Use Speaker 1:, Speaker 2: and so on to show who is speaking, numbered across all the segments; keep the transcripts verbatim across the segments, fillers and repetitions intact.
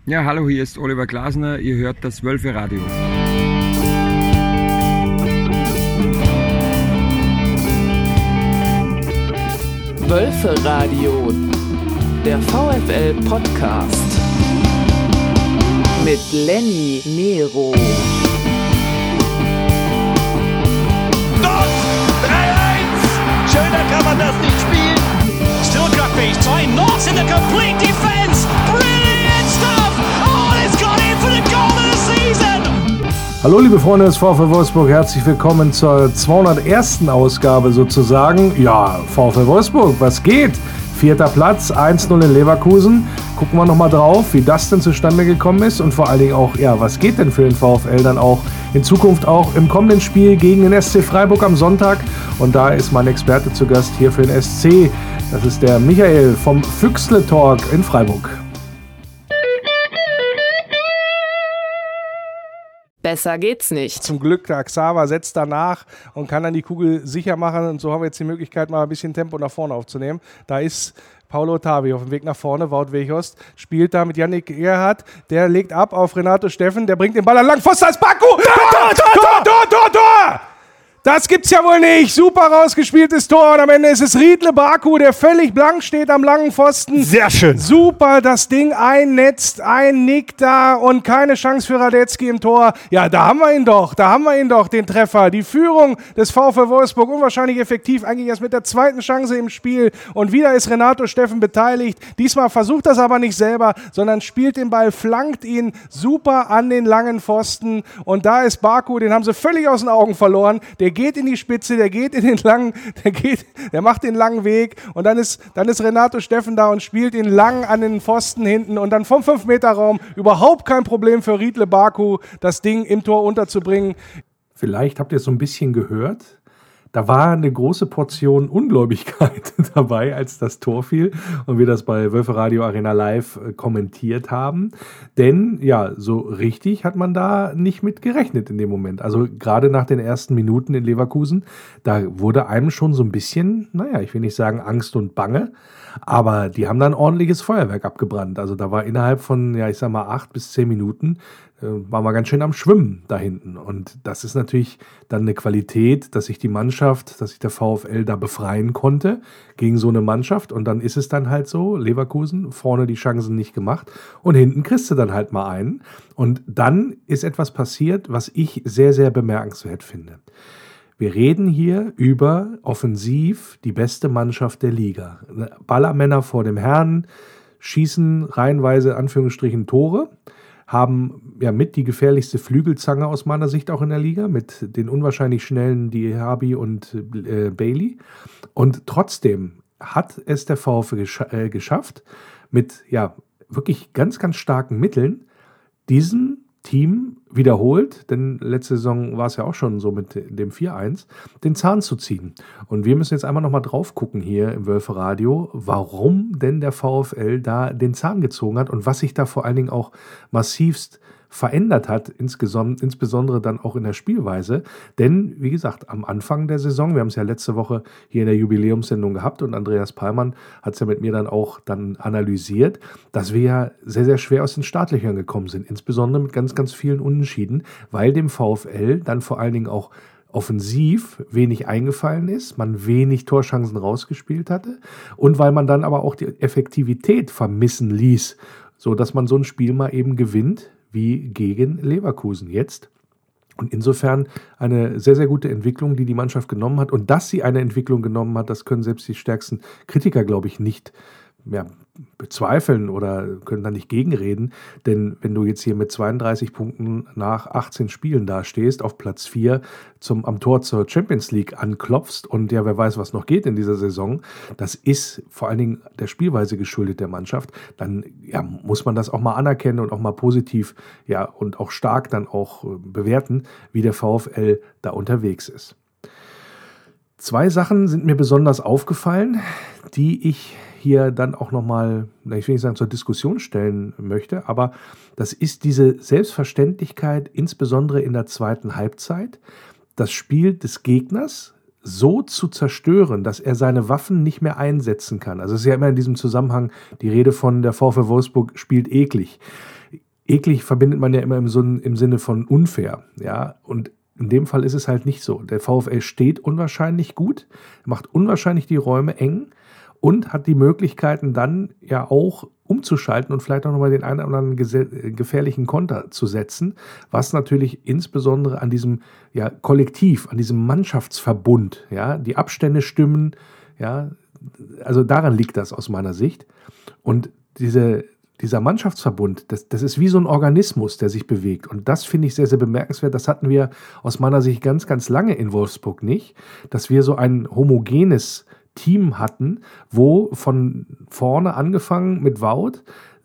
Speaker 1: Ja, hallo, hier ist Oliver Glasner, ihr hört das Wölfe-Radio.
Speaker 2: Wölfe-Radio, der VfL-Podcast mit Lenny Nero.
Speaker 3: Doch! drei eins! Schöner kann man das nicht spielen!
Speaker 4: Stuttgart zwei knocks in the complete defense! Brilliant stuff! Oh, it's got in for the goal of the season!
Speaker 5: Hallo liebe Freunde des VfL Wolfsburg, herzlich willkommen zur zweihundertersten Ausgabe sozusagen. Ja, VfL Wolfsburg, was geht? Vierter Platz, eins null in Leverkusen. Gucken wir nochmal drauf, wie das denn zustande gekommen ist und vor allen Dingen auch, ja, was geht denn für den VfL dann auch in Zukunft auch im kommenden Spiel gegen den S C Freiburg am Sonntag. Und da ist mein Experte zu Gast hier für den S C. Das ist der Michael vom Füchsle Talk in Freiburg.
Speaker 2: Besser geht's nicht.
Speaker 5: Zum Glück, der Xaver setzt danach und kann dann die Kugel sicher machen. Und so haben wir jetzt die Möglichkeit, mal ein bisschen Tempo nach vorne aufzunehmen. Da ist Paulo Ottavio auf dem Weg nach vorne. Wout Weghorst spielt da mit Yannick Gerhardt. Der legt ab auf Renato Steffen. Der bringt den Ball an Langpfosten als Baku. Tor, Tor, Tor, Tor, Tor, Tor, Tor! Das gibt's ja wohl nicht. Super rausgespieltes Tor. Und am Ende ist es Riedle Baku, der völlig blank steht am langen Pfosten.
Speaker 6: Sehr schön.
Speaker 5: Super, das Ding einnetzt, ein Nick da und keine Chance für Radetzky im Tor. Ja, da haben wir ihn doch. Da haben wir ihn doch, den Treffer. Die Führung des VfL Wolfsburg unwahrscheinlich effektiv. Eigentlich erst mit der zweiten Chance im Spiel. Und wieder ist Renato Steffen beteiligt. Diesmal versucht das aber nicht selber, sondern spielt den Ball, flankt ihn super an den langen Pfosten. Und da ist Baku, den haben sie völlig aus den Augen verloren. Der geht in die Spitze, der geht in den langen, der geht, der macht den langen Weg und dann ist, dann ist Renato Steffen da und spielt ihn lang an den Pfosten hinten und dann vom fünf Meter Raum überhaupt kein Problem für Riedle Baku, das Ding im Tor unterzubringen. Vielleicht habt ihr es so ein bisschen gehört. Da war eine große Portion Ungläubigkeit dabei, als das Tor fiel und wir das bei Wölfe Radio Arena Live kommentiert haben. Denn ja, so richtig hat man da nicht mit gerechnet in dem Moment. Also gerade nach den ersten Minuten in Leverkusen, da wurde einem schon so ein bisschen, naja, ich will nicht sagen Angst und Bange, aber die haben da ein ordentliches Feuerwerk abgebrannt. Also da war innerhalb von, ja ich sag mal, acht bis zehn Minuten waren wir ganz schön am Schwimmen da hinten. Und das ist natürlich dann eine Qualität, dass sich die Mannschaft, dass sich der VfL da befreien konnte gegen so eine Mannschaft. Und dann ist es dann halt so, Leverkusen, vorne die Chancen nicht gemacht und hinten kriegst du dann halt mal einen. Und dann ist etwas passiert, was ich sehr, sehr bemerkenswert finde. Wir reden hier über offensiv die beste Mannschaft der Liga. Ballermänner vor dem Herrn, schießen reihenweise Anführungsstrichen Tore, haben ja mit die gefährlichste Flügelzange aus meiner Sicht auch in der Liga, mit den unwahrscheinlich schnellen Diaby und äh, Bailey. Und trotzdem hat es der VfL gesch- äh, geschafft, mit ja wirklich ganz, ganz starken Mitteln diesen Team wiederholt, denn letzte Saison war es ja auch schon so mit dem vier eins, den Zahn zu ziehen. Und wir müssen jetzt einmal nochmal drauf gucken hier im Wölfe Radio, warum denn der VfL da den Zahn gezogen hat und was sich da vor allen Dingen auch massivst verändert hat, insgesamt, insbesondere dann auch in der Spielweise. Denn, wie gesagt, am Anfang der Saison, wir haben es ja letzte Woche hier in der Jubiläumssendung gehabt und Andreas Pallmann hat es ja mit mir dann auch dann analysiert, dass wir ja sehr, sehr schwer aus den Startlöchern gekommen sind, insbesondere mit ganz, ganz vielen Unentschieden, weil dem VfL dann vor allen Dingen auch offensiv wenig eingefallen ist, man wenig Torchancen rausgespielt hatte und weil man dann aber auch die Effektivität vermissen ließ, so dass man so ein Spiel mal eben gewinnt, wie gegen Leverkusen jetzt. Und insofern eine sehr, sehr gute Entwicklung, die die Mannschaft genommen hat. Und dass sie eine Entwicklung genommen hat, das können selbst die stärksten Kritiker, glaube ich, nicht ja, bezweifeln oder können da nicht gegenreden. Denn wenn du jetzt hier mit zweiunddreißig Punkten nach achtzehn Spielen dastehst, auf Platz vier zum, am Tor zur Champions League anklopfst und ja, wer weiß, was noch geht in dieser Saison, das ist vor allen Dingen der Spielweise geschuldet der Mannschaft, dann ja, muss man das auch mal anerkennen und auch mal positiv ja, und auch stark dann auch bewerten, wie der VfL da unterwegs ist. Zwei Sachen sind mir besonders aufgefallen, die ich hier dann auch nochmal, ich will nicht sagen zur Diskussion stellen möchte, aber das ist diese Selbstverständlichkeit, insbesondere in der zweiten Halbzeit, das Spiel des Gegners so zu zerstören, dass er seine Waffen nicht mehr einsetzen kann. Also es ist ja immer in diesem Zusammenhang die Rede von der VfL Wolfsburg spielt eklig.
Speaker 6: eklig verbindet man ja immer im, Sinn, im Sinne von unfair, ja, und in dem Fall ist es halt nicht so. Der VfL steht unwahrscheinlich gut, macht unwahrscheinlich die Räume eng und hat die Möglichkeiten dann ja auch umzuschalten und vielleicht auch nochmal den einen oder anderen gese- gefährlichen Konter zu setzen, was natürlich insbesondere an diesem ja, Kollektiv, an diesem Mannschaftsverbund, ja, die Abstände stimmen, ja, also daran liegt das aus meiner Sicht. Und diese Dieser Mannschaftsverbund, das, das ist wie so ein Organismus, der sich bewegt. Und das finde ich sehr, sehr bemerkenswert. Das hatten wir aus meiner Sicht ganz, ganz lange in Wolfsburg nicht, dass wir so ein homogenes Team hatten, wo von vorne angefangen mit Wout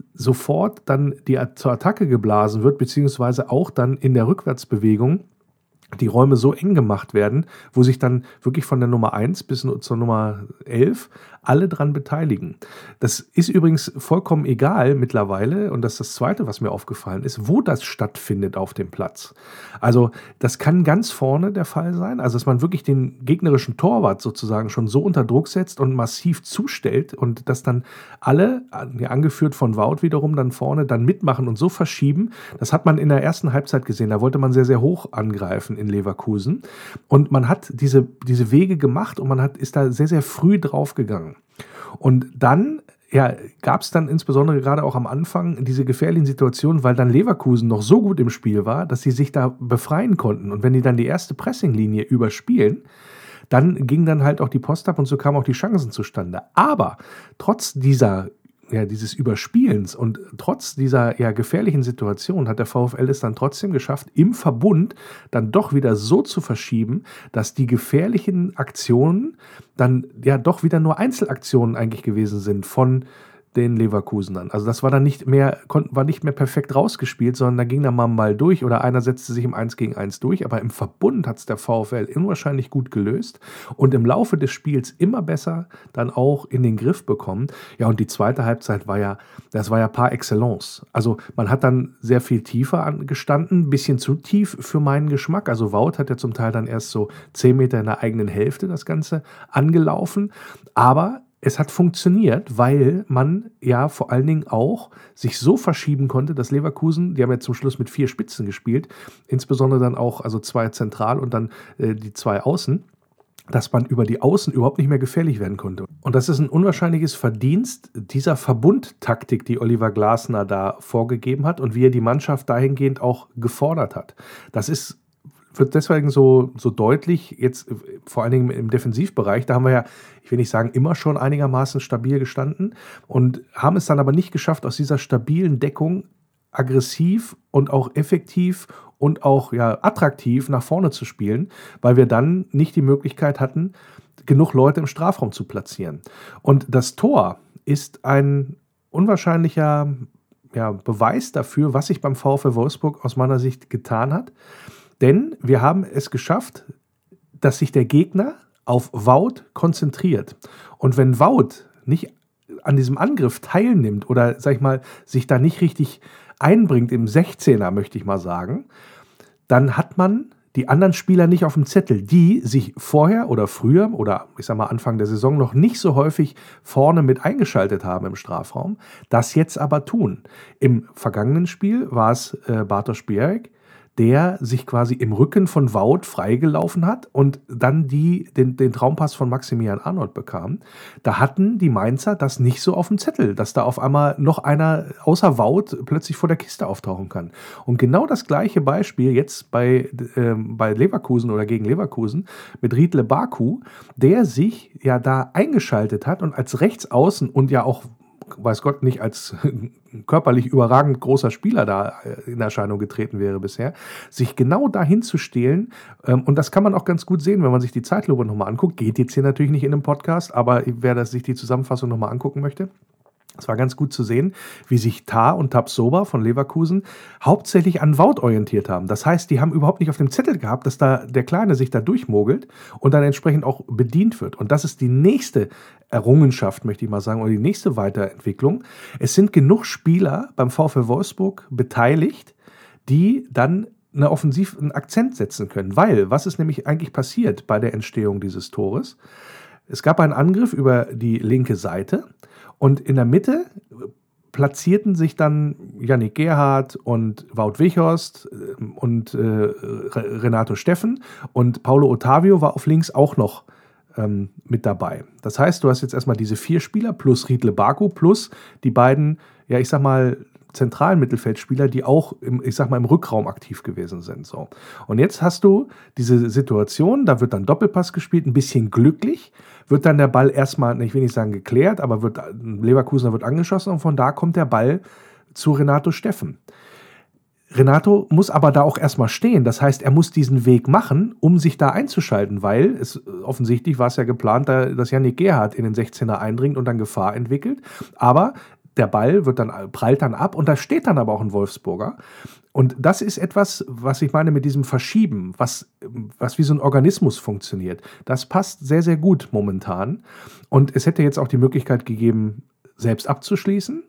Speaker 6: sofort dann die zur Attacke geblasen wird, beziehungsweise auch dann in der Rückwärtsbewegung die Räume so eng gemacht werden, wo sich dann wirklich von der Nummer eins bis zur Nummer elf alle dran beteiligen. Das ist übrigens vollkommen egal mittlerweile, und das ist das Zweite, was mir aufgefallen ist, wo das stattfindet auf dem Platz. Also das kann ganz vorne der Fall sein, also dass man wirklich den gegnerischen Torwart sozusagen schon so unter Druck setzt und massiv zustellt und dass dann alle, angeführt von Wout wiederum, dann vorne dann mitmachen und so verschieben. Das hat man in der ersten Halbzeit gesehen, da wollte man sehr, sehr hoch angreifen in Leverkusen und man hat diese, diese Wege gemacht und man hat, ist da sehr, sehr früh draufgegangen. Und dann ja, gab es dann insbesondere gerade auch am Anfang diese gefährlichen Situationen, weil dann Leverkusen noch so gut im Spiel war, dass sie sich da befreien konnten. Und wenn die dann die erste Pressinglinie überspielen, dann ging dann halt auch die Post ab und so kamen auch die Chancen zustande. Aber trotz dieser Ja, dieses Überspielens und trotz dieser ja, gefährlichen Situation hat der VfL es dann trotzdem geschafft, im Verbund dann doch wieder so zu verschieben, dass die gefährlichen Aktionen dann ja doch wieder nur Einzelaktionen eigentlich gewesen sind von den Leverkusenern. Also das war dann nicht mehr, war nicht mehr perfekt rausgespielt, sondern da ging dann mal mal durch oder einer setzte sich im eins gegen eins durch, aber im Verbund hat es der VfL unwahrscheinlich gut gelöst und im Laufe des Spiels immer besser dann auch in den Griff bekommen. Ja, und die zweite Halbzeit war ja, das war ja par excellence. Also man hat dann sehr viel tiefer gestanden, ein bisschen zu tief für meinen Geschmack. Also Wout hat ja zum Teil dann erst so zehn Meter in der eigenen Hälfte das Ganze angelaufen, aber es hat funktioniert, weil man ja vor allen Dingen auch sich so verschieben konnte, dass Leverkusen, die haben ja zum Schluss mit vier Spitzen gespielt, insbesondere dann auch, also zwei zentral und dann äh, die zwei außen, dass man über die Außen überhaupt nicht mehr gefährlich werden konnte. Und das ist ein unwahrscheinliches Verdienst dieser Verbundtaktik, die Oliver Glasner da vorgegeben hat und wie er die Mannschaft dahingehend auch gefordert hat. Das ist wird deswegen so, so deutlich, jetzt vor allen Dingen im Defensivbereich, da haben wir ja, ich will nicht sagen, immer schon einigermaßen stabil gestanden und haben es dann aber nicht geschafft, aus dieser stabilen Deckung aggressiv und auch effektiv und auch ja, attraktiv nach vorne zu spielen, weil wir dann nicht die Möglichkeit hatten, genug Leute im Strafraum zu platzieren. Und das Tor ist ein unwahrscheinlicher ja, Beweis dafür, was sich beim VfL Wolfsburg aus meiner Sicht getan hat. Denn wir haben es geschafft, dass sich der Gegner auf Wout konzentriert. Und wenn Wout nicht an diesem Angriff teilnimmt oder, sag ich mal, sich da nicht richtig einbringt im sechzehner, möchte ich mal sagen, dann hat man die anderen Spieler nicht auf dem Zettel, die sich vorher oder früher oder ich sag mal Anfang der Saison noch nicht so häufig vorne mit eingeschaltet haben im Strafraum, das jetzt aber tun. Im vergangenen Spiel war es äh, Bartosz Bierek, der sich quasi im Rücken von Wout freigelaufen hat und dann die, den, den Traumpass von Maximilian Arnold bekam. Da hatten die Mainzer das nicht so auf dem Zettel, dass da auf einmal noch einer außer Wout plötzlich vor der Kiste auftauchen kann. Und genau das gleiche Beispiel jetzt bei, äh, bei Leverkusen oder gegen Leverkusen mit Riedle Baku, der sich ja da eingeschaltet hat und als Rechtsaußen und ja auch weiß Gott, nicht als körperlich überragend großer Spieler da in Erscheinung getreten wäre bisher, sich genau dahin zu stehlen. Und das kann man auch ganz gut sehen, wenn man sich die Zeitlupe nochmal anguckt. Geht jetzt hier natürlich nicht in einem Podcast, aber wer das, sich die Zusammenfassung nochmal angucken möchte, es war ganz gut zu sehen, wie sich Tah und Tapsoba von Leverkusen hauptsächlich an Wout orientiert haben. Das heißt, die haben überhaupt nicht auf dem Zettel gehabt, dass da der Kleine sich da durchmogelt und dann entsprechend auch bedient wird. Und das ist die nächste Errungenschaft, möchte ich mal sagen, oder die nächste Weiterentwicklung. Es sind genug Spieler beim VfL Wolfsburg beteiligt, die dann eine Offensiv einen Akzent setzen können. Weil, was ist nämlich eigentlich passiert bei der Entstehung dieses Tores? Es gab einen Angriff über die linke Seite und in der Mitte platzierten sich dann Yannick Gerhardt und Wout Weghorst und äh, Renato Steffen, und Paulo Ottavio war auf links auch noch ähm, mit dabei. Das heißt, du hast jetzt erstmal diese vier Spieler plus Riedle Baku plus die beiden, ja ich sag mal, zentralen Mittelfeldspieler, die auch im, ich sag mal, im Rückraum aktiv gewesen sind. So. Und jetzt hast du diese Situation, da wird dann Doppelpass gespielt, ein bisschen glücklich, wird dann der Ball erstmal, ich will nicht sagen geklärt, aber wird, Leverkusener wird angeschossen und von da kommt der Ball zu Renato Steffen. Renato muss aber da auch erstmal stehen. Das heißt, er muss diesen Weg machen, um sich da einzuschalten, weil es offensichtlich war es ja geplant, dass Yannick Gerhardt in den sechzehner eindringt und dann Gefahr entwickelt. Aber der Ball wird dann, prallt dann ab und da steht dann aber auch ein Wolfsburger. Und das ist etwas, was ich meine mit diesem Verschieben, was, was wie so ein Organismus funktioniert. Das passt sehr, sehr gut momentan. Und es hätte jetzt auch die Möglichkeit gegeben, selbst abzuschließen.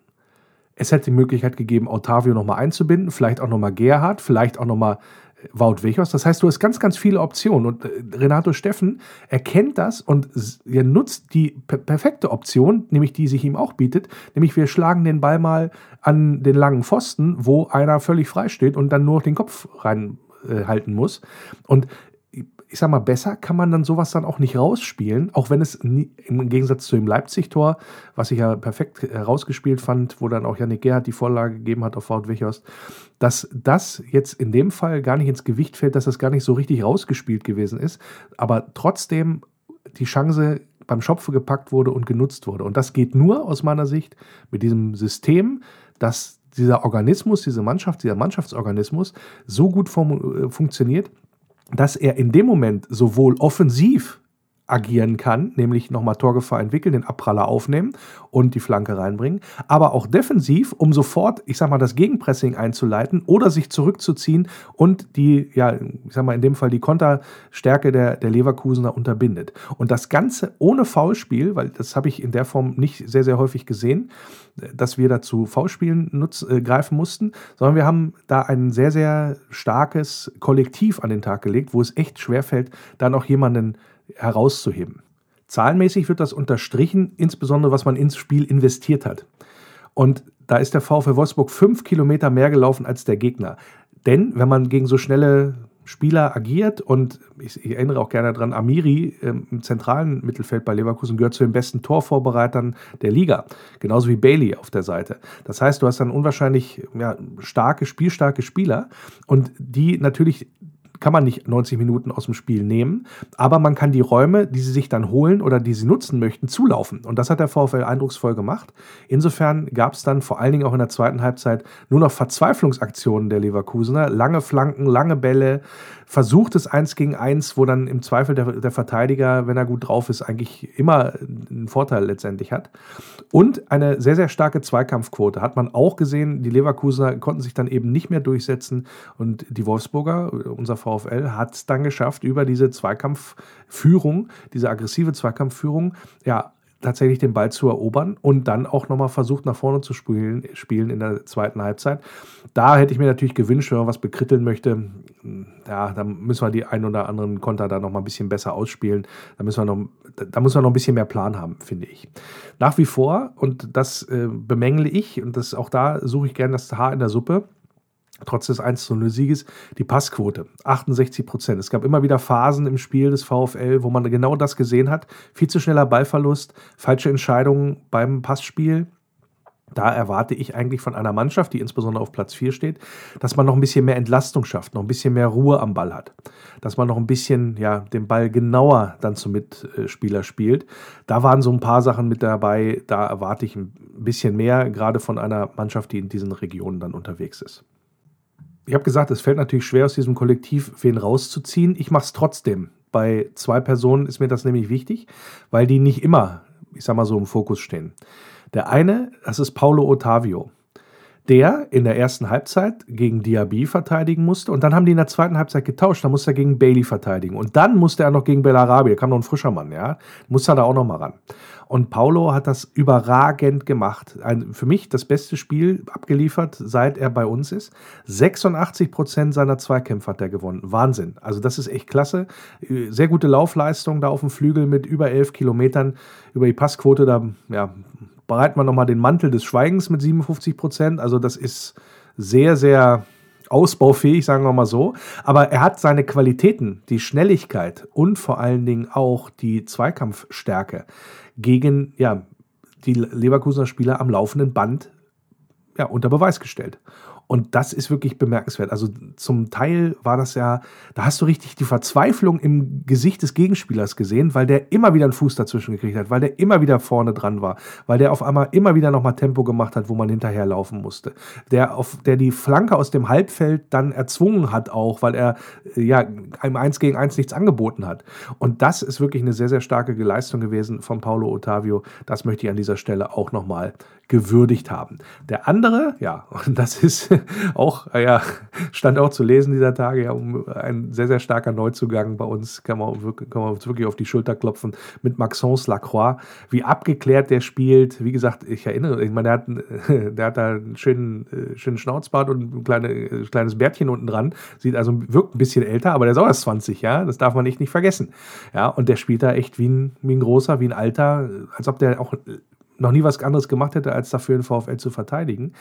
Speaker 6: Es hätte die Möglichkeit gegeben, Ottavio nochmal einzubinden, vielleicht auch nochmal Gerhardt, vielleicht auch nochmal Wout Weghorst. Das heißt, du hast ganz, ganz viele Optionen. Und Renato Steffen erkennt das und er nutzt die per- perfekte Option, nämlich die sich ihm auch bietet, nämlich wir schlagen den Ball mal an den langen Pfosten, wo einer völlig frei steht und dann nur den Kopf reinhalten äh, muss. Und ich sag mal, besser kann man dann sowas dann auch nicht rausspielen, auch wenn es nie, im Gegensatz zu dem Leipzig-Tor, was ich ja perfekt herausgespielt fand, wo dann auch Yannick Gerhardt die Vorlage gegeben hat auf Wout Weghorst, dass das jetzt in dem Fall gar nicht ins Gewicht fällt, dass das gar nicht so richtig rausgespielt gewesen ist, aber trotzdem die Chance beim Schopfe gepackt wurde und genutzt wurde. Und das geht nur aus meiner Sicht mit diesem System, dass dieser Organismus, diese Mannschaft, dieser Mannschaftsorganismus so gut fun- funktioniert, dass er in dem Moment sowohl offensiv agieren kann, nämlich nochmal Torgefahr entwickeln, den Abpraller aufnehmen und die Flanke reinbringen, aber auch defensiv, um sofort, ich sag mal, das Gegenpressing einzuleiten oder sich zurückzuziehen und die, ja, ich sag mal, in dem Fall die Konterstärke der, der Leverkusener unterbindet. Und das Ganze ohne Foulspiel, weil das habe ich in der Form nicht sehr, sehr häufig gesehen, dass wir dazu Foulspielen nutz, äh, greifen mussten, sondern wir haben da ein sehr, sehr starkes Kollektiv an den Tag gelegt, wo es echt schwerfällt, da noch jemanden herauszuheben. Zahlenmäßig wird das unterstrichen, insbesondere was man ins Spiel investiert hat. Und da ist der VfL Wolfsburg fünf Kilometer mehr gelaufen als der Gegner. Denn wenn man gegen so schnelle Spieler agiert, und ich, ich erinnere auch gerne daran, Amiri ähm, im zentralen Mittelfeld bei Leverkusen gehört zu den besten Torvorbereitern der Liga, genauso wie Bailey auf der Seite. Das heißt, du hast dann unwahrscheinlich ja, starke, spielstarke Spieler und die natürlich kann man nicht neunzig Minuten aus dem Spiel nehmen, aber man kann die Räume, die sie sich dann holen oder die sie nutzen möchten, zulaufen. Und das hat der VfL eindrucksvoll gemacht. Insofern gab es dann vor allen Dingen auch in der zweiten Halbzeit nur noch Verzweiflungsaktionen der Leverkusener. Lange Flanken, lange Bälle, versuchtes eins gegen eins, wo dann im Zweifel der, der Verteidiger, wenn er gut drauf ist, eigentlich immer einen Vorteil letztendlich hat. Und eine sehr, sehr starke Zweikampfquote hat man auch gesehen. Die Leverkusener konnten sich dann eben nicht mehr durchsetzen und die Wolfsburger, unser VfL, hat es dann geschafft, über diese Zweikampfführung, diese aggressive Zweikampfführung, ja, tatsächlich den Ball zu erobern und dann auch nochmal versucht, nach vorne zu spielen, spielen in der zweiten Halbzeit. Da hätte ich mir natürlich gewünscht, wenn man was bekritteln möchte, ja, da müssen wir die ein oder anderen Konter da nochmal ein bisschen besser ausspielen. Da müssen wir noch, da müssen wir noch ein bisschen mehr Plan haben, finde ich. Nach wie vor, und das äh, bemängle ich, und das, auch da suche ich gerne das Haar in der Suppe, trotz des eins zu null Sieges, die Passquote, achtundsechzig Prozent. Es gab immer wieder Phasen im Spiel des VfL, wo man genau das gesehen hat. Viel zu schneller Ballverlust, falsche Entscheidungen beim Passspiel. Da erwarte ich eigentlich von einer Mannschaft, die insbesondere auf Platz vier steht, dass man noch ein bisschen mehr Entlastung schafft, noch ein bisschen mehr Ruhe am Ball hat. Dass man noch ein bisschen, ja, den Ball genauer dann zum Mitspieler spielt. Da waren so ein paar Sachen mit dabei, da erwarte ich ein bisschen mehr, gerade von einer Mannschaft, die in diesen Regionen dann unterwegs ist. Ich habe gesagt, es fällt natürlich schwer, aus diesem Kollektiv wen rauszuziehen. Ich mache es trotzdem. Bei zwei Personen ist mir das nämlich wichtig, weil die nicht immer, ich sag mal so, im Fokus stehen. Der eine, das ist Paulo Ottavio, der in der ersten Halbzeit gegen Diaby verteidigen musste und dann haben die in der zweiten Halbzeit getauscht, dann musste er gegen Bailey verteidigen und dann musste er noch gegen Bellarabi, da kam noch ein frischer Mann, ja, musste er da auch noch mal ran. Und Paulo hat das überragend gemacht. Ein, für mich das beste Spiel abgeliefert, seit er bei uns ist. sechsundachtzig Prozent seiner Zweikämpfe hat er gewonnen. Wahnsinn. Also das ist echt klasse. Sehr gute Laufleistung da auf dem Flügel mit über elf Kilometern. Über die Passquote, da ja, breiten wir nochmal den Mantel des Schweigens mit siebenundfünfzig Prozent. Also das ist sehr, sehr ausbaufähig, sagen wir mal so. Aber er hat seine Qualitäten, die Schnelligkeit und vor allen Dingen auch die Zweikampfstärke gegen ja, die Leverkusener Spieler am laufenden Band ja, unter Beweis gestellt. Und das ist wirklich bemerkenswert. Also zum Teil war das ja, da hast du richtig die Verzweiflung im Gesicht des Gegenspielers gesehen, weil der immer wieder einen Fuß dazwischen gekriegt hat, weil der immer wieder vorne dran war, weil der auf einmal immer wieder nochmal Tempo gemacht hat, wo man hinterherlaufen musste. Der, auf, der die Flanke aus dem Halbfeld dann erzwungen hat auch, weil er ja einem eins gegen eins nichts angeboten hat. Und das ist wirklich eine sehr, sehr starke Leistung gewesen von Paulo Ottavio. Das möchte ich an dieser Stelle auch nochmal gewürdigt haben. Der andere, ja, und das ist auch, ja, stand auch zu lesen dieser Tage, ja, ein sehr, sehr starker Neuzugang bei uns, kann man, wirklich, kann man uns wirklich auf die Schulter klopfen, mit Maxence Lacroix, wie abgeklärt der spielt. Wie gesagt, ich erinnere, ich meine, der hat, der hat da einen schönen, schönen Schnauzbart und ein kleine, kleines Bärtchen unten dran, sieht also, wirkt ein bisschen älter, aber der ist auch erst zwanzig, ja, das darf man echt nicht vergessen. Ja, und der spielt da echt wie ein, wie ein großer, wie ein alter, als ob der auch noch nie was anderes gemacht hätte, als dafür den VfL zu verteidigen.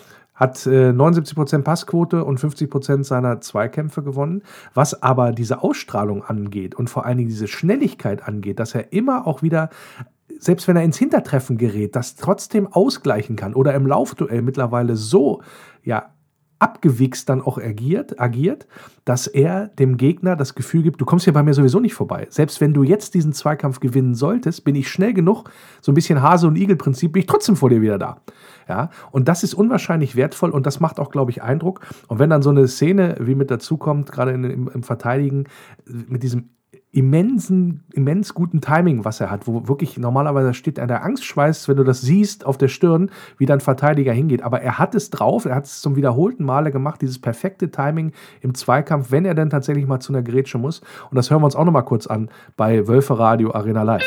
Speaker 6: Hat äh, neunundsiebzig Prozent Passquote und fünfzig Prozent seiner Zweikämpfe gewonnen. Was aber diese Ausstrahlung angeht und vor allen Dingen diese Schnelligkeit angeht, dass er immer auch wieder, selbst wenn er ins Hintertreffen gerät, das trotzdem ausgleichen kann oder im Laufduell mittlerweile so, ja, abgewichst dann auch agiert, agiert, dass er dem Gegner das Gefühl gibt, du kommst hier bei mir sowieso nicht vorbei. Selbst wenn du jetzt diesen Zweikampf gewinnen solltest, bin ich schnell genug, so ein bisschen Hase- und Igel-Prinzip, bin ich trotzdem vor dir wieder da. Ja, und das ist unwahrscheinlich wertvoll und das macht auch, glaube ich, Eindruck. Und wenn dann so eine Szene wie mit dazu kommt, gerade in, im, im Verteidigen, mit diesem immensen, immens guten Timing, was er hat, wo wirklich normalerweise steht er der Angstschweiß, wenn du das siehst auf der Stirn, wie dein Verteidiger hingeht. Aber er hat es drauf, er hat es zum wiederholten Male gemacht, dieses perfekte Timing im Zweikampf, wenn er dann tatsächlich mal zu einer Grätsche muss. Und das hören wir uns auch nochmal kurz an bei Wölfe Radio Arena Live.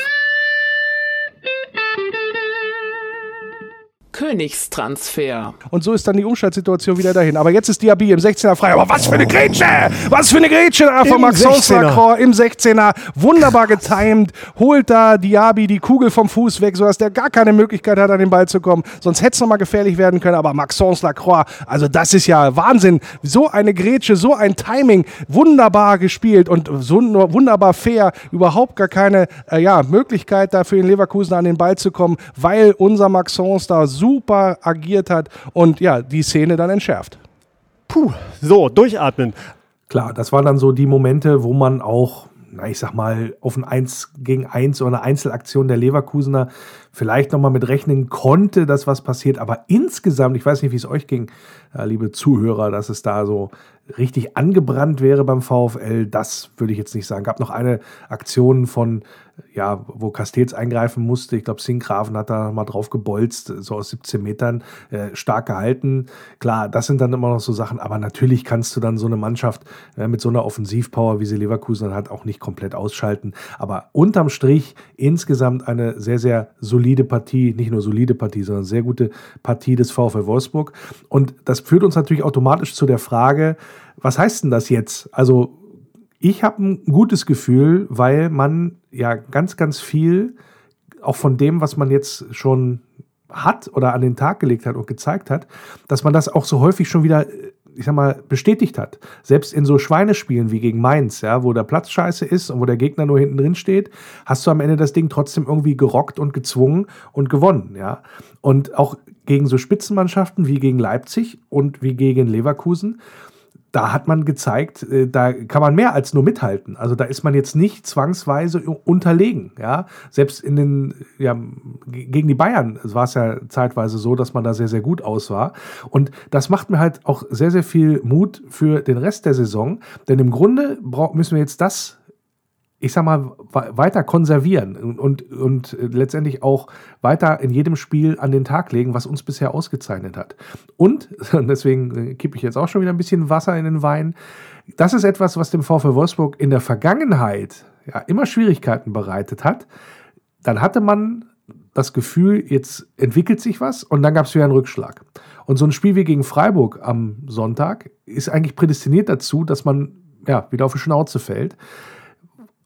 Speaker 2: Königstransfer.
Speaker 5: Und so ist dann die Umschaltsituation wieder dahin. Aber jetzt ist Diaby im sechzehner frei. Aber was für eine Grätsche! Was für eine Grätsche da von Maxence Lacroix im sechzehner. Wunderbar getimed. Holt da Diaby die Kugel vom Fuß weg, sodass der gar keine Möglichkeit hat, an den Ball zu kommen. Sonst hätte es nochmal gefährlich werden können. Aber Maxence Lacroix, also das ist ja Wahnsinn. So eine Grätsche, so ein Timing. Wunderbar gespielt und so wunderbar fair. Überhaupt gar keine äh, ja, Möglichkeit, da für den Leverkusen an den Ball zu kommen, weil unser Maxence da so super agiert hat und ja, die Szene dann entschärft.
Speaker 7: Puh, so, durchatmen.
Speaker 6: Klar, das waren dann so die Momente, wo man auch, na, ich sag mal, auf ein eins gegen eins oder eine Einzelaktion der Leverkusener vielleicht nochmal mit rechnen konnte, dass was passiert. Aber insgesamt, ich weiß nicht, wie es euch ging, ja, liebe Zuhörer, dass es da so richtig angebrannt wäre beim VfL, das würde ich jetzt nicht sagen. Gab noch eine Aktion von, ja, wo Castells eingreifen musste. Ich glaube, Sinkgraven hat da mal drauf gebolzt, so aus siebzehn Metern, äh, stark gehalten. Klar, das sind dann immer noch so Sachen, aber natürlich kannst du dann so eine Mannschaft äh, mit so einer Offensivpower, wie sie Leverkusen hat, auch nicht komplett ausschalten. Aber unterm Strich insgesamt eine sehr, sehr solide Partie, nicht nur solide Partie, sondern sehr gute Partie des VfL Wolfsburg. Und das führt uns natürlich automatisch zu der Frage, was heißt denn das jetzt? Also ich habe ein gutes Gefühl, weil man ja ganz, ganz viel auch von dem, was man jetzt schon hat oder an den Tag gelegt hat und gezeigt hat, dass man das auch so häufig schon wieder, ich sag mal, bestätigt hat. Selbst in so Schweinespielen wie gegen Mainz, ja, wo der Platz scheiße ist und wo der Gegner nur hinten drin steht, hast du am Ende das Ding trotzdem irgendwie gerockt und gezwungen und gewonnen, ja. Und auch gegen so Spitzenmannschaften wie gegen Leipzig und wie gegen Leverkusen, da hat man gezeigt, da kann man mehr als nur mithalten. Also da ist man jetzt nicht zwangsweise unterlegen. Ja? Selbst in den, ja, gegen die Bayern war es ja zeitweise so, dass man da sehr, sehr gut aus war. Und das macht mir halt auch sehr, sehr viel Mut für den Rest der Saison. Denn im Grunde müssen wir jetzt das, ich sag mal, weiter konservieren und, und, und letztendlich auch weiter in jedem Spiel an den Tag legen, was uns bisher ausgezeichnet hat. Und, deswegen kippe ich jetzt auch schon wieder ein bisschen Wasser in den Wein, das ist etwas, was dem VfL Wolfsburg in der Vergangenheit ja immer Schwierigkeiten bereitet hat. Dann hatte man das Gefühl, jetzt entwickelt sich was und dann gab es wieder einen Rückschlag. Und so ein Spiel wie gegen Freiburg am Sonntag ist eigentlich prädestiniert dazu, dass man ja wieder auf die Schnauze fällt.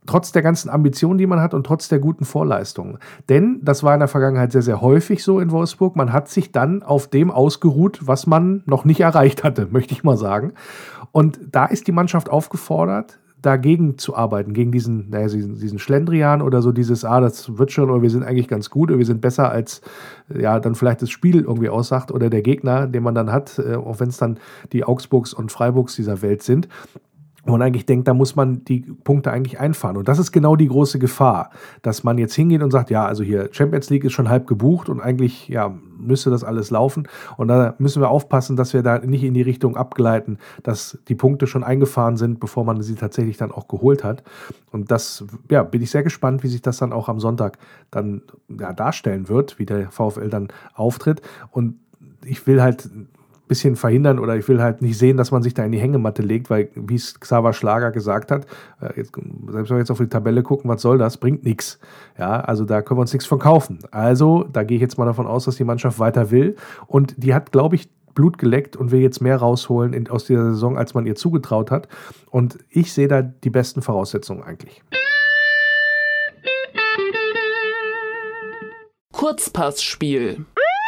Speaker 6: trotz der ganzen Ambitionen, die man hat und trotz der guten Vorleistungen. Denn das war in der Vergangenheit sehr, sehr häufig so in Wolfsburg. Man hat sich dann auf dem ausgeruht, was man noch nicht erreicht hatte, möchte ich mal sagen. Und da ist die Mannschaft aufgefordert, dagegen zu arbeiten, gegen diesen, naja, diesen, diesen Schlendrian oder so dieses, ah, das wird schon, oder wir sind eigentlich ganz gut, oder wir sind besser als, ja, dann vielleicht das Spiel irgendwie aussagt oder der Gegner, den man dann hat, auch wenn es dann die Augsburgs und Freiburgs dieser Welt sind. wo man eigentlich denkt, da muss man die Punkte eigentlich einfahren. Und das ist genau die große Gefahr, dass man jetzt hingeht und sagt, ja, also hier Champions League ist schon halb gebucht und eigentlich ja, müsste das alles laufen. Und da müssen wir aufpassen, dass wir da nicht in die Richtung abgleiten, dass die Punkte schon eingefahren sind, bevor man sie tatsächlich dann auch geholt hat. Und das, ja, bin ich sehr gespannt, wie sich das dann auch am Sonntag dann ja, darstellen wird, wie der VfL dann auftritt. Und ich will halt bisschen verhindern oder ich will halt nicht sehen, dass man sich da in die Hängematte legt, weil, wie es Xaver Schlager gesagt hat, jetzt, selbst wenn wir jetzt auf die Tabelle gucken, was soll das, bringt nichts. Ja, also da können wir uns nichts von kaufen. Also da gehe ich jetzt mal davon aus, dass die Mannschaft weiter will und die hat, glaube ich, Blut geleckt und will jetzt mehr rausholen in, aus dieser Saison, als man ihr zugetraut hat. Und ich sehe da die besten Voraussetzungen eigentlich.
Speaker 2: Kurzpassspiel.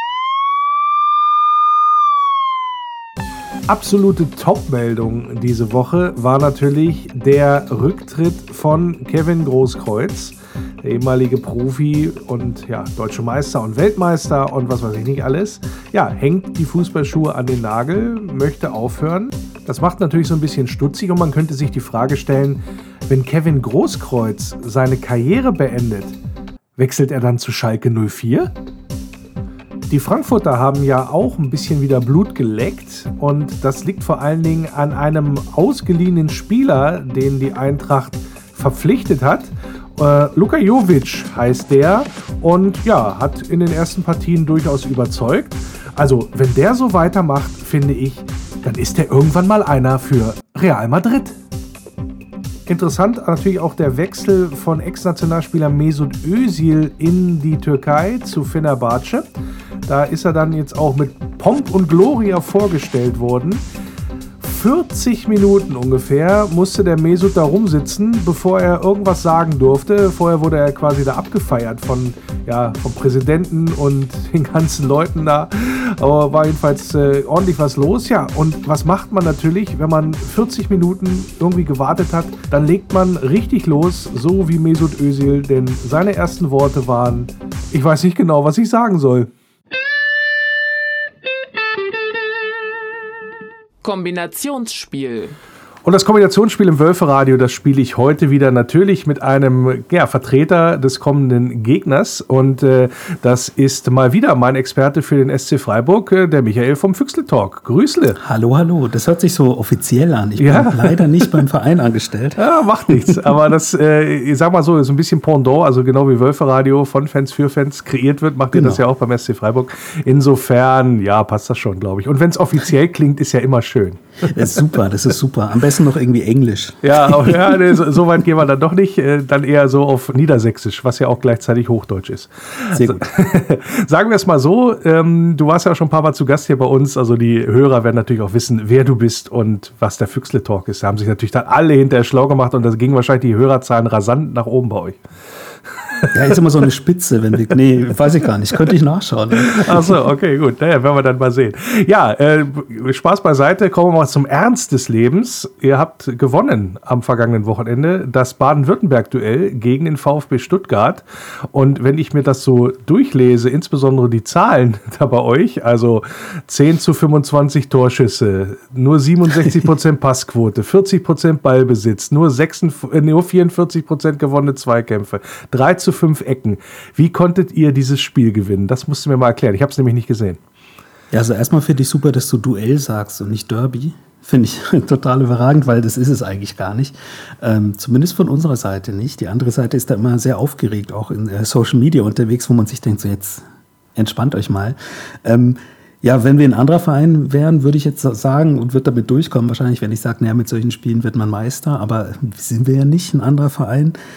Speaker 6: Absolute Top-Meldung diese Woche war natürlich der Rücktritt von Kevin Großkreuz, der ehemalige Profi und ja, deutsche Meister und Weltmeister und was weiß ich nicht alles. Ja, hängt die Fußballschuhe an den Nagel, möchte aufhören. Das macht natürlich so ein bisschen stutzig und man könnte sich die Frage stellen, wenn Kevin Großkreuz seine Karriere beendet, wechselt er dann zu Schalke null vier? Die Frankfurter haben ja auch ein bisschen wieder Blut geleckt und das liegt vor allen Dingen an einem ausgeliehenen Spieler, den die Eintracht verpflichtet hat. Äh, Luka Jovic heißt der und ja, hat in den ersten Partien durchaus überzeugt. Also, wenn der so weitermacht, finde ich, dann ist der irgendwann mal einer für Real Madrid. Interessant natürlich auch der Wechsel von Ex-Nationalspieler Mesut Özil in die Türkei zu Fenerbahce. Da ist er dann jetzt auch mit Pomp und Gloria vorgestellt worden. vierzig Minuten ungefähr musste der Mesut da rumsitzen, bevor er irgendwas sagen durfte. Vorher wurde er quasi da abgefeiert von, ja, vom Präsidenten und den ganzen Leuten da. Aber war jedenfalls äh, ordentlich was los. Ja, und was macht man natürlich, wenn man vierzig Minuten irgendwie gewartet hat? Dann legt man richtig los, so wie Mesut Özil, denn seine ersten Worte waren, ich weiß nicht genau, was ich sagen soll.
Speaker 2: Kombinationsspiel.
Speaker 6: Und das Kombinationsspiel im Wölferadio, das spiele ich heute wieder natürlich mit einem ja, Vertreter des kommenden Gegners. Und äh, das ist mal wieder mein Experte für den S C Freiburg, äh, der Michael vom Füchsle-Talk. Grüßle.
Speaker 8: Hallo, hallo. Das hört sich so offiziell an. Ich
Speaker 6: ja.
Speaker 8: bin leider nicht beim Verein angestellt.
Speaker 6: Ja, macht nichts. Aber das, äh, ich sag mal so, ist ein bisschen Pendant, also genau wie Wölferadio von Fans für Fans kreiert wird, macht genau. ihr das ja auch beim S C Freiburg. Insofern, ja, passt das schon, glaube ich. Und wenn es offiziell klingt, ist ja immer schön.
Speaker 8: Das ist super, das ist super. Am besten noch irgendwie Englisch.
Speaker 6: Ja, auch, ja nee, so, so weit gehen wir dann doch nicht. Äh, dann eher so auf Niedersächsisch, was ja auch gleichzeitig Hochdeutsch ist.
Speaker 8: Sehr gut.
Speaker 6: Sagen wir es mal so, ähm, du warst ja schon ein paar Mal zu Gast hier bei uns. Also die Hörer werden natürlich auch wissen, wer du bist und was der Füchsle-Talk ist. Da haben sich natürlich dann alle hinterher schlau gemacht und das ging wahrscheinlich die Hörerzahlen rasant nach oben bei euch.
Speaker 8: Ja, ist immer so eine Spitze, wenn wir, nee, weiß ich gar nicht, könnte ich nachschauen.
Speaker 6: Ach so, okay, gut, naja, werden wir dann mal sehen. Ja, äh, Spaß beiseite, kommen wir mal zum Ernst des Lebens. Ihr habt gewonnen am vergangenen Wochenende das Baden-Württemberg-Duell gegen den VfB Stuttgart und wenn ich mir das so durchlese, insbesondere die Zahlen da bei euch, also zehn zu fünfundzwanzig Torschüsse, nur siebenundsechzig Prozent Passquote, vierzig Prozent Ballbesitz, nur, sechsundvierzig, nur vierundvierzig Prozent gewonnene Zweikämpfe, drei zu fünf Ecken. Wie konntet ihr dieses Spiel gewinnen? Das musst du mir mal erklären. Ich habe es nämlich nicht gesehen.
Speaker 8: Ja, also erstmal finde ich super, dass du Duell sagst und nicht Derby. Finde ich total überragend, weil das ist es eigentlich gar nicht. Ähm, zumindest von unserer Seite nicht. Die andere Seite ist da immer sehr aufgeregt, auch in äh, Social Media unterwegs, wo man sich denkt, so jetzt entspannt euch mal. Ähm, ja, wenn wir ein anderer Verein wären, würde ich jetzt sagen und würde damit durchkommen, wahrscheinlich, wenn ich sage, naja, mit solchen Spielen wird man Meister, aber sind wir ja nicht ein anderer Verein.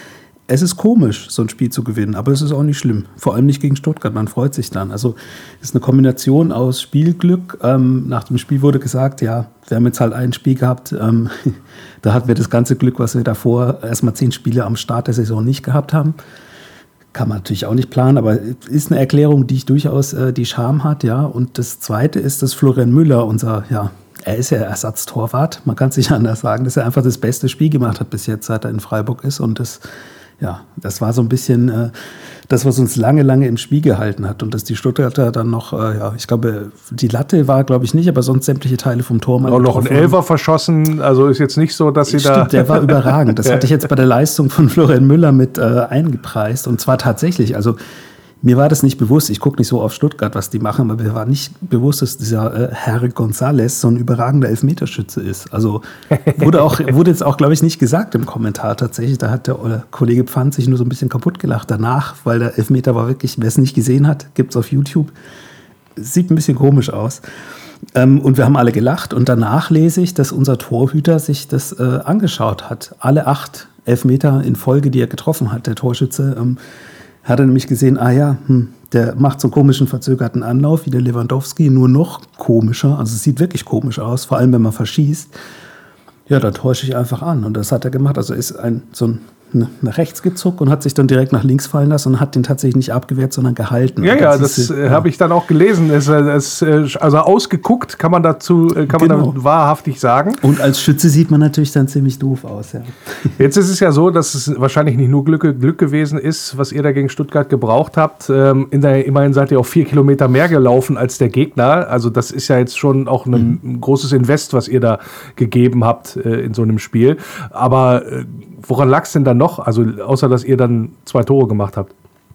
Speaker 8: es ist komisch, so ein Spiel zu gewinnen, aber es ist auch nicht schlimm. Vor allem nicht gegen Stuttgart, man freut sich dann. Also es ist eine Kombination aus Spielglück. Ähm, nach dem Spiel wurde gesagt, ja, wir haben jetzt halt ein Spiel gehabt, ähm, da hatten wir das ganze Glück, was wir davor erstmal zehn Spiele am Start der Saison nicht gehabt haben. Kann man natürlich auch nicht planen, aber ist eine Erklärung, die ich durchaus äh, die Charme hat, ja. Und das Zweite ist, dass Florian Müller, unser, ja, er ist ja Ersatztorwart, man kann es nicht anders sagen, dass er einfach das beste Spiel gemacht hat bis jetzt, seit er in Freiburg ist. Und das, ja, das war so ein bisschen äh, das, was uns lange, lange im Spiel gehalten hat. Und dass die Stuttgarter dann noch, äh, ja, ich glaube, die Latte war, glaube ich, nicht, aber sonst sämtliche Teile vom Tor.
Speaker 6: Auch noch ein Elfer verschossen, also ist jetzt nicht so, dass sie
Speaker 8: Stimmt,
Speaker 6: da...
Speaker 8: der war überragend. Das hatte ich jetzt bei der Leistung von Florian Müller mit äh, eingepreist. Und zwar tatsächlich, also mir war das nicht bewusst, ich gucke nicht so auf Stuttgart, was die machen, aber mir war nicht bewusst, dass dieser äh, Herr González so ein überragender Elfmeterschütze ist. Also wurde, auch, wurde jetzt auch, glaube ich, nicht gesagt im Kommentar tatsächlich. Da hat der äh, Kollege Pfand sich nur so ein bisschen kaputt gelacht danach, weil der Elfmeter war wirklich, wer es nicht gesehen hat, gibt es auf YouTube. Sieht ein bisschen komisch aus. Ähm, und wir haben alle gelacht und danach lese ich, dass unser Torhüter sich das äh, angeschaut hat. Alle acht Elfmeter in Folge, die er getroffen hat, der Torschütze, ähm, hat er nämlich gesehen, ah ja, hm, der macht so einen komischen, verzögerten Anlauf wie der Lewandowski, nur noch komischer. Also es sieht wirklich komisch aus, vor allem wenn man verschießt. Ja, dann täusche ich einfach an. Und das hat er gemacht. Also er ist ein, so ein, nach rechts gezuckt und hat sich dann direkt nach links fallen lassen und hat den tatsächlich nicht abgewehrt, sondern gehalten.
Speaker 6: Ja, ja, das, das äh, habe ich dann auch gelesen. Es, es, also ausgeguckt kann man dazu, kann genau. man da wahrhaftig sagen.
Speaker 8: Und als Schütze sieht man natürlich dann ziemlich doof aus. Ja.
Speaker 6: Jetzt ist es ja so, dass es wahrscheinlich nicht nur Glück, Glück gewesen ist, was ihr da gegen Stuttgart gebraucht habt. Ähm, in der, immerhin seid ihr auch vier Kilometer mehr gelaufen als der Gegner. Also das ist ja jetzt schon auch ein, ein großes Invest, was ihr da gegeben habt äh, in so einem Spiel. Aber äh, woran lag es denn dann noch? Also außer, dass ihr dann zwei Tore gemacht habt.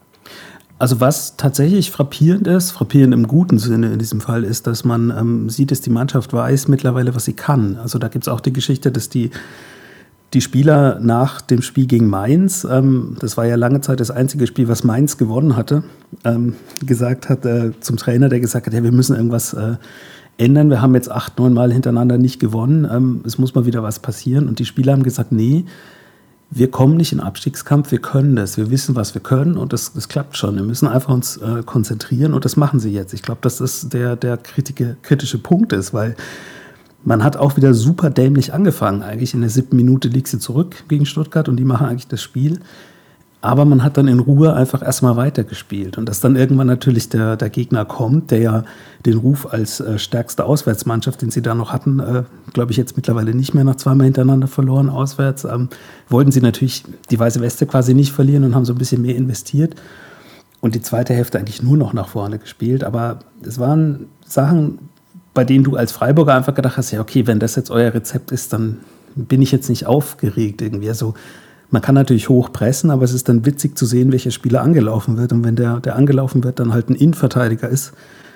Speaker 8: Also was tatsächlich frappierend ist, frappierend im guten Sinne in diesem Fall, ist, dass man ähm, sieht, dass die Mannschaft weiß mittlerweile, was sie kann. Also da gibt es auch die Geschichte, dass die, die Spieler nach dem Spiel gegen Mainz, ähm, das war ja lange Zeit das einzige Spiel, was Mainz gewonnen hatte, ähm, gesagt hat äh, zum Trainer, der gesagt hat, ja, wir müssen irgendwas äh, ändern. Wir haben jetzt acht, neun Mal hintereinander nicht gewonnen. Ähm, es muss mal wieder was passieren. Und die Spieler haben gesagt, nee, wir kommen nicht in den Abstiegskampf, wir können das, wir wissen, was wir können und das, das klappt schon. Wir müssen einfach uns äh, konzentrieren und das machen sie jetzt. Ich glaube, dass das der, der kritische, kritische Punkt ist, weil man hat auch wieder super dämlich angefangen. Eigentlich in der siebten Minute liegst du zurück gegen Stuttgart und die machen eigentlich das Spiel. Aber man hat dann in Ruhe einfach erstmal weitergespielt. Und dass dann irgendwann natürlich der, der Gegner kommt, der ja den Ruf als äh, stärkste Auswärtsmannschaft, den sie da noch hatten, äh, glaube ich jetzt mittlerweile nicht mehr, nach zweimal hintereinander verloren auswärts, ähm, wollten sie natürlich die weiße Weste quasi nicht verlieren und haben so ein bisschen mehr investiert. Und die zweite Hälfte eigentlich nur noch nach vorne gespielt. Aber es waren Sachen, bei denen du als Freiburger einfach gedacht hast, ja okay, wenn das jetzt euer Rezept ist, dann bin ich jetzt nicht aufgeregt irgendwie. Also man kann natürlich hoch pressen, aber es ist dann witzig zu sehen, welcher Spieler angelaufen wird. Und wenn der, der angelaufen wird, dann halt ein Innenverteidiger ist,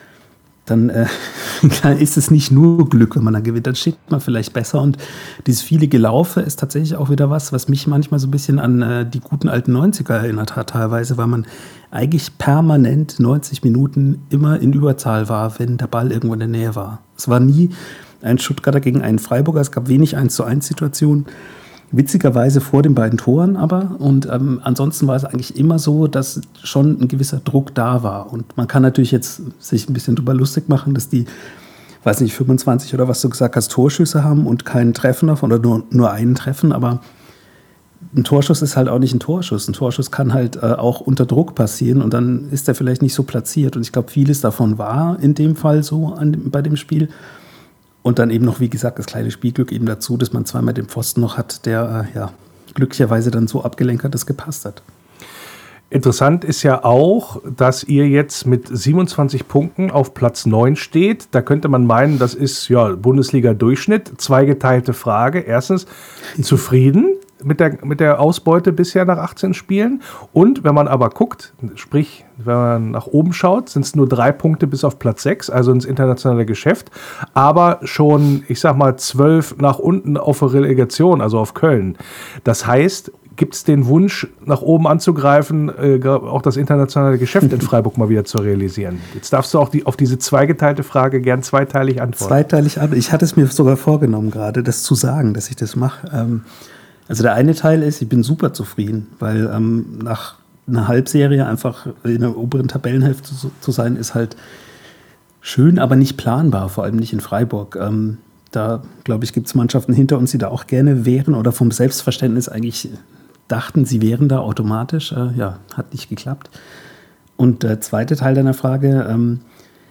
Speaker 8: dann äh, ist es nicht nur Glück, wenn man dann gewinnt. Dann steht man vielleicht besser. Und dieses viele Gelaufe ist tatsächlich auch wieder was, was mich manchmal so ein bisschen an äh, die guten alten neunziger erinnert hat teilweise, weil man eigentlich permanent neunzig Minuten immer in Überzahl war, wenn der Ball irgendwo in der Nähe war. Es war nie ein Stuttgarter gegen einen Freiburger. Es gab wenig eins zu eins Situationen. Witzigerweise vor den beiden Toren aber. Und ähm, ansonsten war es eigentlich immer so, dass schon ein gewisser Druck da war. Und man kann natürlich jetzt sich ein bisschen drüber lustig machen, dass die, weiß nicht, fünfundzwanzig oder was du gesagt hast, Torschüsse haben und keinen Treffen davon oder nur, nur einen Treffen. Aber ein Torschuss ist halt auch nicht ein Torschuss. Ein Torschuss kann halt äh, auch unter Druck passieren und dann ist er vielleicht nicht so platziert. Und ich glaube, vieles davon war in dem Fall so an, bei dem Spiel. Und dann eben noch, wie gesagt, das kleine Spielglück eben dazu, dass man zweimal den Pfosten noch hat, der äh, ja glücklicherweise dann so abgelenkt hat, dass es gepasst hat.
Speaker 6: Interessant ist ja auch, dass ihr jetzt mit siebenundzwanzig Punkten auf Platz neun steht. Da könnte man meinen, das ist ja Bundesliga-Durchschnitt. Zweigeteilte Frage. Erstens, zufrieden mit der, mit der Ausbeute bisher nach achtzehn Spielen? Und wenn man aber guckt, sprich, wenn man nach oben schaut, sind es nur drei Punkte bis auf Platz sechs, also ins internationale Geschäft. Aber schon, ich sag mal, zwölf nach unten auf Relegation, also auf Köln. Das heißt, gibt es den Wunsch, nach oben anzugreifen, äh, auch das internationale Geschäft in Freiburg mal wieder zu realisieren? Jetzt darfst du auch die, auf diese zweigeteilte Frage gern zweiteilig antworten.
Speaker 8: Zweiteilig antworten. Ich hatte es mir sogar vorgenommen, gerade das zu sagen, dass ich das mache. Ähm, Also der eine Teil ist, ich bin super zufrieden, weil ähm, nach einer Halbserie einfach in der oberen Tabellenhälfte zu, zu sein, ist halt schön, aber nicht planbar, vor allem nicht in Freiburg. Ähm, da, glaube ich, gibt es Mannschaften hinter uns, die da auch gerne wären oder vom Selbstverständnis eigentlich dachten, sie wären da automatisch. Äh, ja, hat nicht geklappt. Und der zweite Teil deiner Frage, ähm,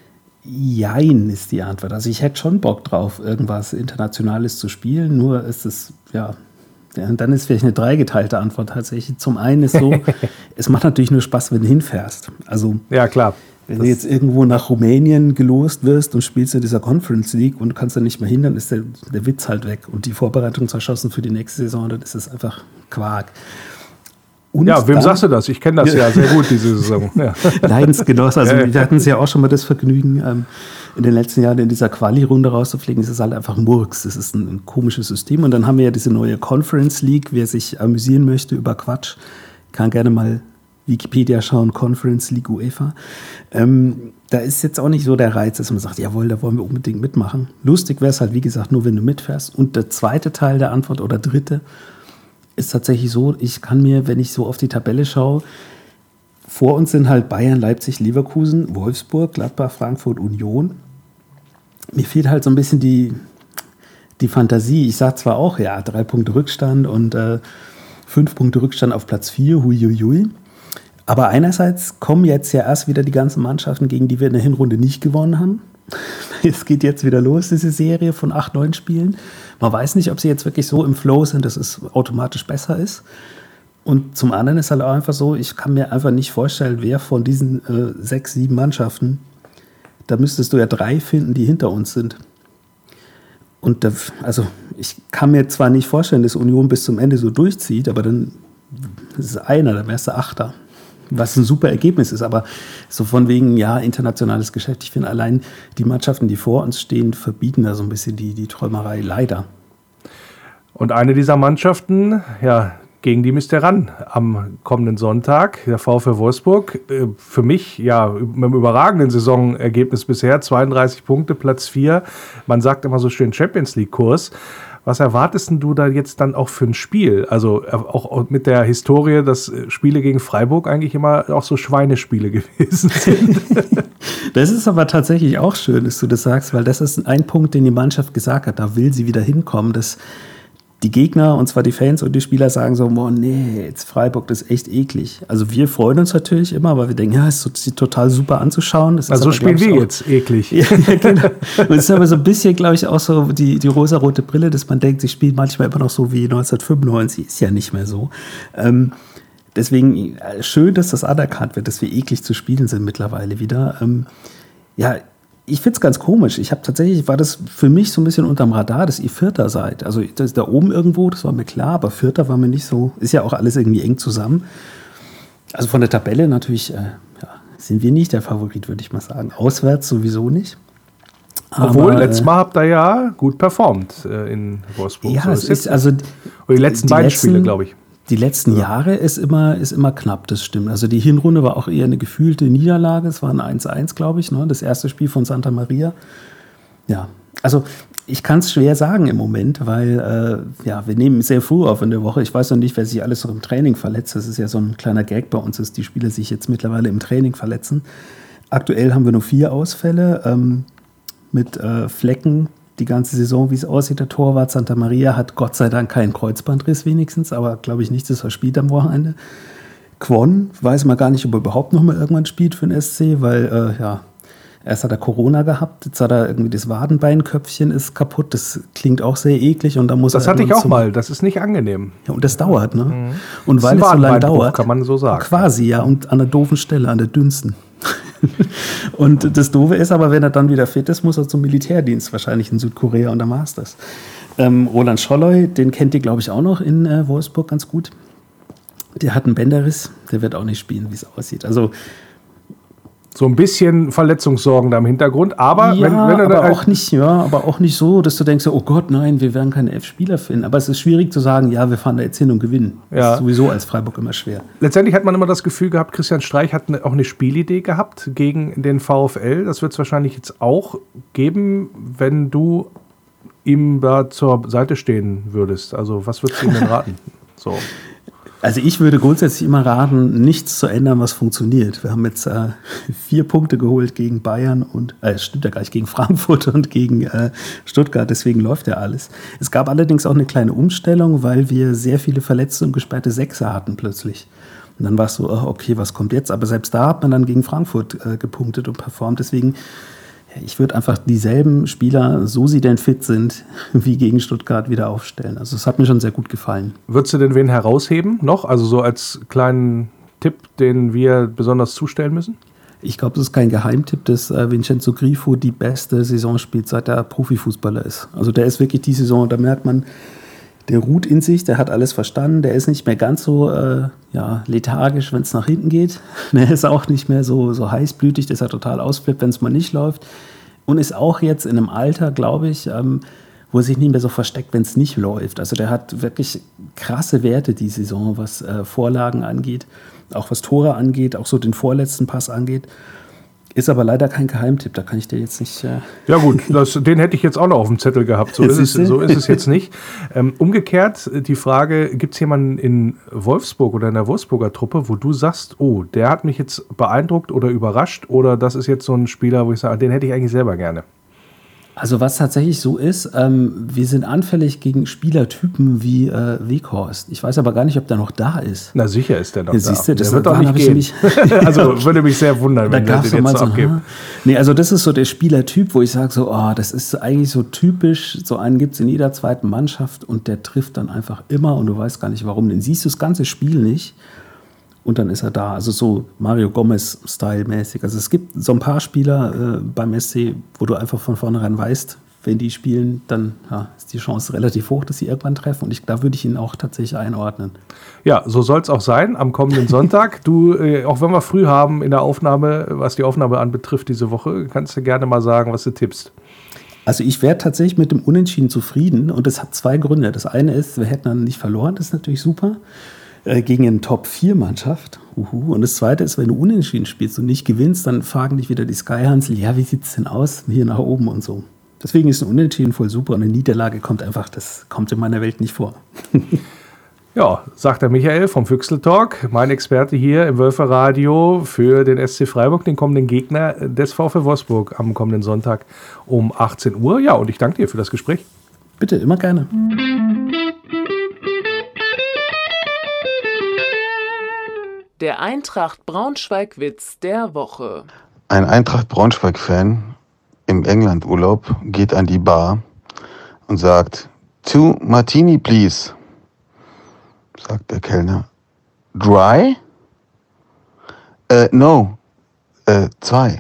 Speaker 8: jein ist die Antwort. Also ich hätte schon Bock drauf, irgendwas Internationales zu spielen, nur ist es, ja, ja dann ist vielleicht eine dreigeteilte Antwort tatsächlich. Zum einen ist so, es macht natürlich nur Spaß, wenn du hinfährst. Also
Speaker 6: ja, klar.
Speaker 8: Wenn das du jetzt irgendwo nach Rumänien gelost wirst und spielst in dieser Conference League und du kannst da nicht mehr hin, dann ist der, der Witz halt weg. Und die Vorbereitung zerschossen für die nächste Saison, dann ist es einfach Quark. Und
Speaker 6: ja, wem
Speaker 8: dann,
Speaker 6: sagst du das? Ich kenne das ja sehr gut, diese Saison. Ja.
Speaker 8: Leidensgenosse. Also wir hatten es ja auch schon mal das Vergnügen, ähm, in den letzten Jahren in dieser Quali-Runde rauszufliegen. Es ist halt einfach Murks. Das ist ein, ein komisches System. Und dann haben wir ja diese neue Conference League. Wer sich amüsieren möchte über Quatsch, kann gerne mal Wikipedia schauen, Conference League UEFA. Ähm, da ist jetzt auch nicht so der Reiz, dass man sagt, jawohl, da wollen wir unbedingt mitmachen. Lustig wäre es halt, wie gesagt, nur wenn du mitfährst. Und der zweite Teil der Antwort oder dritte ist tatsächlich so, ich kann mir, wenn ich so auf die Tabelle schaue, vor uns sind halt Bayern, Leipzig, Leverkusen, Wolfsburg, Gladbach, Frankfurt, Union. Mir fehlt halt so ein bisschen die, die Fantasie. Ich sage zwar auch, ja, drei Punkte Rückstand und äh, fünf Punkte Rückstand auf Platz vier, huiuiui. Aber einerseits kommen jetzt ja erst wieder die ganzen Mannschaften, gegen die wir in der Hinrunde nicht gewonnen haben. Es geht jetzt wieder los, diese Serie von acht, neun Spielen. Man weiß nicht, ob sie jetzt wirklich so im Flow sind, dass es automatisch besser ist. Und zum anderen ist halt auch einfach so, ich kann mir einfach nicht vorstellen, wer von diesen äh, sechs, sieben Mannschaften, da müsstest du ja drei finden, die hinter uns sind. Und da, also ich kann mir zwar nicht vorstellen, dass Union bis zum Ende so durchzieht, aber dann ist es einer, dann wärst du Achter. Was ein super Ergebnis ist, aber so von wegen, ja, internationales Geschäft. Ich finde, allein die Mannschaften, die vor uns stehen, verbieten da so ein bisschen die, die Träumerei, leider.
Speaker 6: Und eine dieser Mannschaften, ja, gegen die müsst ihr ran am kommenden Sonntag, der VfL Wolfsburg. Für mich, ja, mit einem überragenden Saisonergebnis bisher, zweiunddreißig Punkte, Platz vier. Man sagt immer so schön Champions League-Kurs. Was erwartest du da jetzt dann auch für ein Spiel? Also auch mit der Historie, dass Spiele gegen Freiburg eigentlich immer auch so Schweinespiele gewesen sind.
Speaker 8: Das ist aber tatsächlich auch schön, dass du das sagst, weil das ist ein Punkt, den die Mannschaft gesagt hat. Da will sie wieder hinkommen, dass die Gegner, und zwar die Fans und die Spieler, sagen so, boah, nee, jetzt Freiburg, das ist echt eklig. Also wir freuen uns natürlich immer, weil wir denken, ja, es ist total super anzuschauen. Das
Speaker 6: also so spielen wir
Speaker 8: auch,
Speaker 6: jetzt eklig.
Speaker 8: Ja, genau. Und es ist aber so ein bisschen, glaube ich, auch so die, die rosarote Brille, dass man denkt, sie spielen manchmal immer noch so wie neunzehnhundertfünfundneunzig. Ist ja nicht mehr so. Ähm, deswegen schön, dass das anerkannt wird, dass wir eklig zu spielen sind mittlerweile wieder. Ähm, ja, ich finde es ganz komisch. Ich habe tatsächlich, war das für mich so ein bisschen unterm Radar, dass ihr Vierter seid. Also das ist da oben irgendwo, das war mir klar, aber Vierter war mir nicht so, ist ja auch alles irgendwie eng zusammen. Also von der Tabelle natürlich, äh, ja, sind wir nicht der Favorit, würde ich mal sagen. Auswärts sowieso nicht.
Speaker 6: Obwohl,
Speaker 8: aber,
Speaker 6: letztes Mal habt ihr ja gut performt äh, in Wolfsburg.
Speaker 8: Ja,
Speaker 6: so
Speaker 8: es ist also
Speaker 6: oder die letzten
Speaker 8: die
Speaker 6: beiden
Speaker 8: letzten,
Speaker 6: Spiele, glaube ich.
Speaker 8: Die letzten ja. Jahre ist immer, ist immer knapp, das stimmt. Also die Hinrunde war auch eher eine gefühlte Niederlage. Es war ein eins eins, glaube ich, ne? Das erste Spiel von Santa Maria. Ja, also ich kann es schwer sagen im Moment, weil äh, ja, wir nehmen sehr früh auf in der Woche. Ich weiß noch nicht, wer sich alles noch im Training verletzt. Das ist ja so ein kleiner Gag bei uns, dass die Spieler sich jetzt mittlerweile im Training verletzen. Aktuell haben wir nur vier Ausfälle ähm, mit äh, Flecken. Die ganze Saison, wie es aussieht, der Torwart Santa Maria hat Gott sei Dank keinen Kreuzbandriss wenigstens, aber glaube ich nicht, dass er spielt am Wochenende. Kwon weiß man gar nicht, ob er überhaupt noch mal irgendwann spielt für den S C, weil äh, ja, erst hat er Corona gehabt, jetzt hat er irgendwie das Wadenbeinköpfchen ist kaputt, das klingt auch sehr eklig und da muss
Speaker 6: das
Speaker 8: er
Speaker 6: hatte ich auch
Speaker 8: zum,
Speaker 6: mal, das ist nicht angenehm.
Speaker 8: Ja, und das dauert, ne?
Speaker 6: Mhm.
Speaker 8: Und weil es so lange dauert,
Speaker 6: kann man so sagen.
Speaker 8: Quasi, ja, und an der doofen Stelle, an der dünnsten. Und das Doofe ist aber, wenn er dann wieder fit ist, muss er zum Militärdienst wahrscheinlich in Südkorea und dann war es das. Ähm, Roland Scholloy, den kennt ihr, glaube ich, auch noch in äh, Wolfsburg ganz gut. Der hat einen Bänderriss, der wird auch nicht spielen, wie es aussieht. Also
Speaker 6: so ein bisschen Verletzungssorgen da im Hintergrund, aber
Speaker 8: ja,
Speaker 6: wenn, wenn er
Speaker 8: aber
Speaker 6: halt
Speaker 8: auch nicht, ja, aber auch nicht so, dass du denkst, oh Gott, nein, wir werden keine elf Spieler finden. Aber es ist schwierig zu sagen, ja, wir fahren da jetzt hin und gewinnen.
Speaker 6: Ja.
Speaker 8: Das ist sowieso als Freiburg immer schwer.
Speaker 6: Letztendlich hat man immer das Gefühl gehabt, Christian Streich hat auch eine Spielidee gehabt gegen den VfL. Das wird es wahrscheinlich jetzt auch geben, wenn du ihm da zur Seite stehen würdest? Also was würdest du ihm denn raten? So.
Speaker 8: Also ich würde grundsätzlich immer raten, nichts zu ändern, was funktioniert. Wir haben jetzt äh, vier Punkte geholt gegen Bayern und, äh, stimmt ja gar nicht, gegen Frankfurt und gegen äh, Stuttgart, deswegen läuft ja alles. Es gab allerdings auch eine kleine Umstellung, weil wir sehr viele verletzte und gesperrte Sechser hatten plötzlich. Und dann war es so, oh, okay, was kommt jetzt? Aber selbst da hat man dann gegen Frankfurt äh, gepunktet und performt, deswegen ich würde einfach dieselben Spieler, so sie denn fit sind, wie gegen Stuttgart wieder aufstellen. Also es hat mir schon sehr gut gefallen.
Speaker 6: Würdest du denn wen herausheben noch? Also so als kleinen Tipp, den wir besonders zustellen müssen?
Speaker 8: Ich glaube, das ist kein Geheimtipp, dass äh, Vincenzo Grifo die beste Saison spielt, seit er Profifußballer ist. Also der ist wirklich die Saison, da merkt man, der ruht in sich, der hat alles verstanden, der ist nicht mehr ganz so äh, ja, lethargisch, wenn es nach hinten geht. Der ist auch nicht mehr so, so heißblütig, dass er total ausflippt, wenn es mal nicht läuft. Und ist auch jetzt in einem Alter, glaube ich, ähm, wo er sich nicht mehr so versteckt, wenn es nicht läuft. Also der hat wirklich krasse Werte die Saison, was äh, Vorlagen angeht, auch was Tore angeht, auch so den vorletzten Pass angeht. Ist aber leider kein Geheimtipp, da kann ich dir jetzt nicht... Äh
Speaker 6: ja gut, das, den hätte ich jetzt auch noch auf dem Zettel gehabt, so ist es, so ist es jetzt nicht. Ähm, umgekehrt die Frage, gibt es jemanden in Wolfsburg oder in der Wolfsburger Truppe, wo du sagst, oh, der hat mich jetzt beeindruckt oder überrascht oder das ist jetzt so ein Spieler, wo ich sage, den hätte ich eigentlich selber gerne?
Speaker 8: Also was tatsächlich so ist, ähm, wir sind anfällig gegen Spielertypen wie äh, Weghorst. Ich weiß aber gar nicht, ob der noch da ist.
Speaker 6: Na sicher ist der noch
Speaker 8: ja,
Speaker 6: da.
Speaker 8: Siehst du, das
Speaker 6: der wird doch nicht gehen. Mich also würde mich sehr wundern, wenn der den jetzt so abgibt. So,
Speaker 8: nee, also das ist so der Spielertyp, wo ich sage so, oh, das ist eigentlich so typisch, so einen gibt es in jeder zweiten Mannschaft und der trifft dann einfach immer und du weißt gar nicht warum. Den siehst du das ganze Spiel nicht. Und dann ist er da. Also so Mario Gomez-Style-mäßig. Also es gibt so ein paar Spieler äh, beim S C, wo du einfach von vornherein weißt, wenn die spielen, dann ja, ist die Chance relativ hoch, dass sie irgendwann treffen. Und ich, da würde ich ihn auch tatsächlich einordnen.
Speaker 6: Ja, so soll es auch sein am kommenden Sonntag. Du, äh, auch wenn wir früh haben in der Aufnahme, was die Aufnahme anbetrifft diese Woche, kannst du gerne mal sagen, was du tippst.
Speaker 8: Also ich wäre tatsächlich mit dem Unentschieden zufrieden. Und das hat zwei Gründe. Das eine ist, wir hätten dann nicht verloren. Das ist natürlich super. Gegen eine Top vier Mannschaft. Uhu. Und das Zweite ist, wenn du unentschieden spielst und nicht gewinnst, dann fragen dich wieder die Skyhansel, ja, wie sieht es denn aus hier nach oben und so. Deswegen ist ein Unentschieden voll super und eine Niederlage kommt einfach, das kommt in meiner Welt nicht vor.
Speaker 6: Ja, sagt der Michael vom Füchsel-Talk, mein Experte hier im Wölfe-Radio für den S C Freiburg, den kommenden Gegner des VfL Wolfsburg am kommenden Sonntag um achtzehn Uhr. Ja, und ich danke dir für das Gespräch.
Speaker 8: Bitte, immer gerne.
Speaker 2: Der Eintracht Braunschweig-Witz der Woche.
Speaker 9: Ein Eintracht Braunschweig-Fan im England-Urlaub geht an die Bar und sagt, two Martini, please. Sagt der Kellner. Dry? Äh, no. Äh, zwei.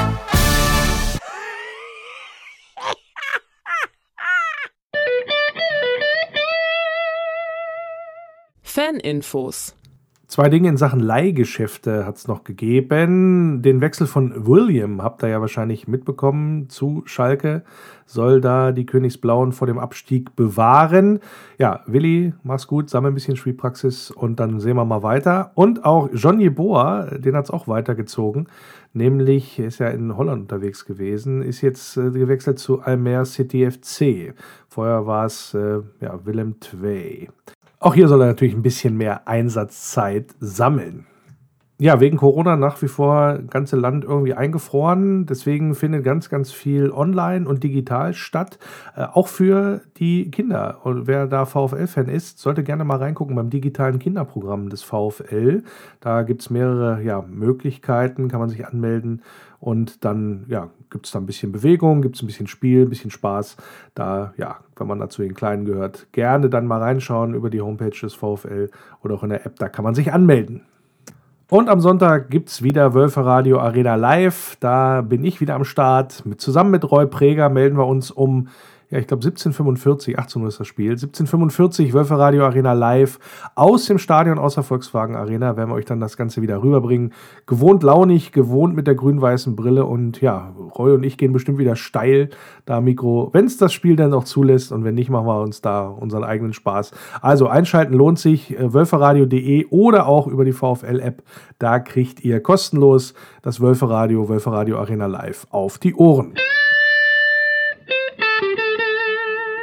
Speaker 2: Faninfos.
Speaker 6: Zwei Dinge in Sachen Leihgeschäfte hat es noch gegeben. Den Wechsel von William habt ihr ja wahrscheinlich mitbekommen zu Schalke. Soll da die Königsblauen vor dem Abstieg bewahren. Ja, Willi, mach's gut, sammel ein bisschen Spielpraxis und dann sehen wir mal weiter. Und auch John Yeboah, den hat es auch weitergezogen. Nämlich, ist ja in Holland unterwegs gewesen, ist jetzt äh, gewechselt zu Almere City F C. Vorher war es äh, ja, Willem Tvei. Auch hier soll er natürlich ein bisschen mehr Einsatzzeit sammeln. Ja, wegen Corona nach wie vor das ganze Land irgendwie eingefroren. Deswegen findet ganz, ganz viel online und digital statt. Äh, auch für die Kinder. Und wer da VfL-Fan ist, sollte gerne mal reingucken beim digitalen Kinderprogramm des VfL. Da gibt es mehrere ja, Möglichkeiten, kann man sich anmelden. Und dann ja, gibt es da ein bisschen Bewegung, gibt es ein bisschen Spiel, ein bisschen Spaß. Da, ja, wenn man dazu den Kleinen gehört, gerne dann mal reinschauen über die Homepage des VfL oder auch in der App. Da kann man sich anmelden. Und am Sonntag gibt es wieder Wölfe-Radio Arena Live. Da bin ich wieder am Start. Mit, zusammen mit Roy Preger melden wir uns um, ja, ich glaube siebzehn Uhr fünfundvierzig, achtzehn Uhr ist das Spiel. siebzehn Uhr fünfundvierzig, Wölfe-Radio Arena Live. Aus dem Stadion, aus der Volkswagen Arena, werden wir euch dann das Ganze wieder rüberbringen. Gewohnt launig, gewohnt mit der grün-weißen Brille. Und ja, Roy und ich gehen bestimmt wieder steil da Mikro, wenn es das Spiel dann auch zulässt. Und wenn nicht, machen wir uns da unseren eigenen Spaß. Also einschalten lohnt sich, wölferadio punkt de oder auch über die VfL-App. Da kriegt ihr kostenlos das Wölfe-Radio, Wölfe-Radio Arena Live auf die Ohren.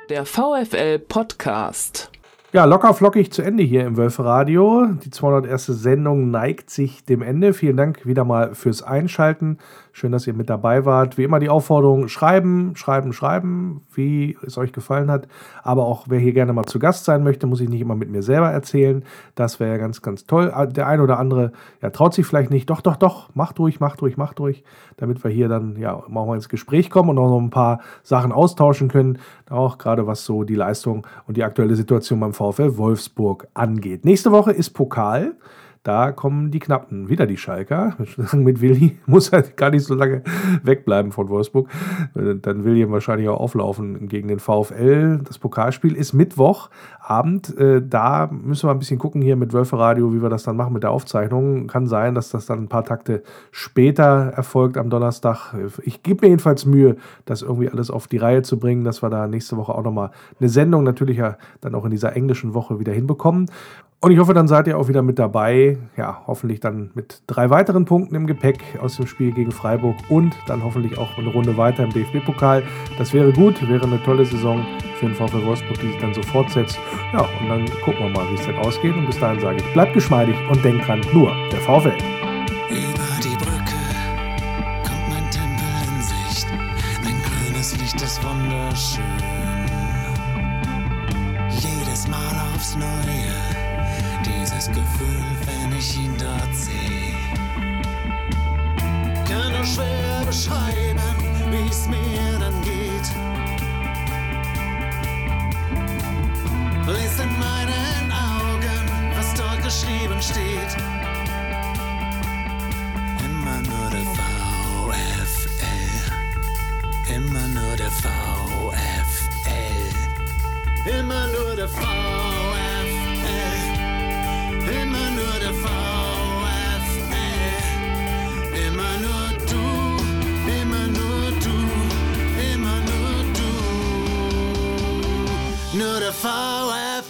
Speaker 2: der VfL-Podcast.
Speaker 6: Ja, locker flockig zu Ende hier im Wölferadio. Die zweihunderterste Sendung neigt sich dem Ende. Vielen Dank wieder mal fürs Einschalten. Schön, dass ihr mit dabei wart. Wie immer die Aufforderung, schreiben, schreiben, schreiben, wie es euch gefallen hat. Aber auch, wer hier gerne mal zu Gast sein möchte, muss ich nicht immer mit mir selber erzählen. Das wäre ja ganz, ganz toll. Der eine oder andere ja, traut sich vielleicht nicht. Doch, doch, doch, macht ruhig, macht ruhig, macht ruhig. Damit wir hier dann ja auch mal ins Gespräch kommen und auch noch ein paar Sachen austauschen können. Auch gerade was so die Leistung und die aktuelle Situation beim VfL Wolfsburg angeht. Nächste Woche ist Pokal. Da kommen die Knappen, wieder die Schalker. Mit Willi muss er gar nicht so lange wegbleiben von Wolfsburg. Dann will Willi wahrscheinlich auch auflaufen gegen den VfL. Das Pokalspiel ist Mittwochabend. Da müssen wir ein bisschen gucken hier mit Wölferadio, wie wir das dann machen mit der Aufzeichnung. Kann sein, dass das dann ein paar Takte später erfolgt am Donnerstag. Ich gebe mir jedenfalls Mühe, das irgendwie alles auf die Reihe zu bringen, dass wir da nächste Woche auch nochmal eine Sendung natürlich ja dann auch in dieser englischen Woche wieder hinbekommen. Und ich hoffe, dann seid ihr auch wieder mit dabei. Ja, hoffentlich dann mit drei weiteren Punkten im Gepäck aus dem Spiel gegen Freiburg und dann hoffentlich auch eine Runde weiter im D F B-Pokal. Das wäre gut, wäre eine tolle Saison für den VfL Wolfsburg, die sich dann so fortsetzt. Ja, und dann gucken wir mal, wie es denn ausgeht. Und bis dahin sage ich, bleibt geschmeidig und denkt dran, nur der VfL.
Speaker 10: Über die Brücke kommt mein Tempel in Sicht. Ein grünes Licht ist wunderschön. Jedes Mal aufs Neue. Dieses Gefühl, wenn ich ihn dort sehe, kann nur schwer beschreiben, wie es mir dann geht. Lies in meinen Augen, was dort geschrieben steht. Immer nur der VfL, immer nur der VfL, immer nur der VfL. Immer nur der VfL, immer nur du, immer nur du, immer nur du, nur der VfL.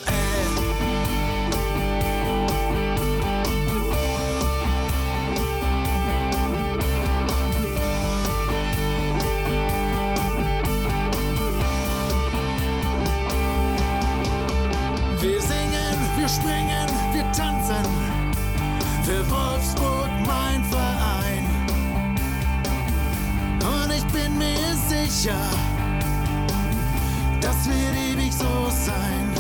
Speaker 10: Wir singen, wir springen, wir tanzen, für Wolfsburg mein Verein. Und ich bin mir sicher, das wird ewig so sein.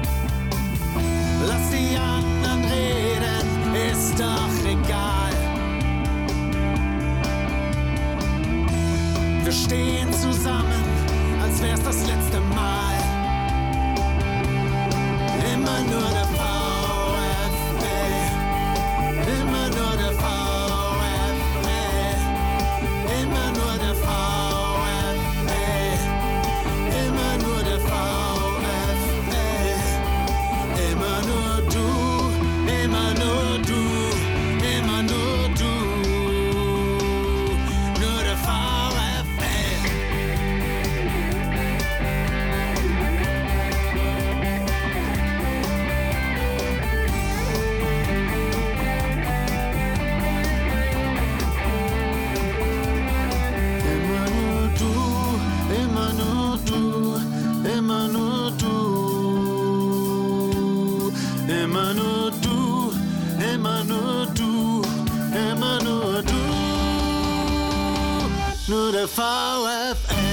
Speaker 10: Lass die anderen reden, ist doch egal. Wir stehen zusammen, als wär's das letzte Mal. Immer nur der VfL, immer nur der VfL, immer nur der VfL, immer nur der VfL, immer nur du, immer nur du, immer nur du, nur der VfL. Immer nur du, immer nur du, immer nur du, nur der VfL.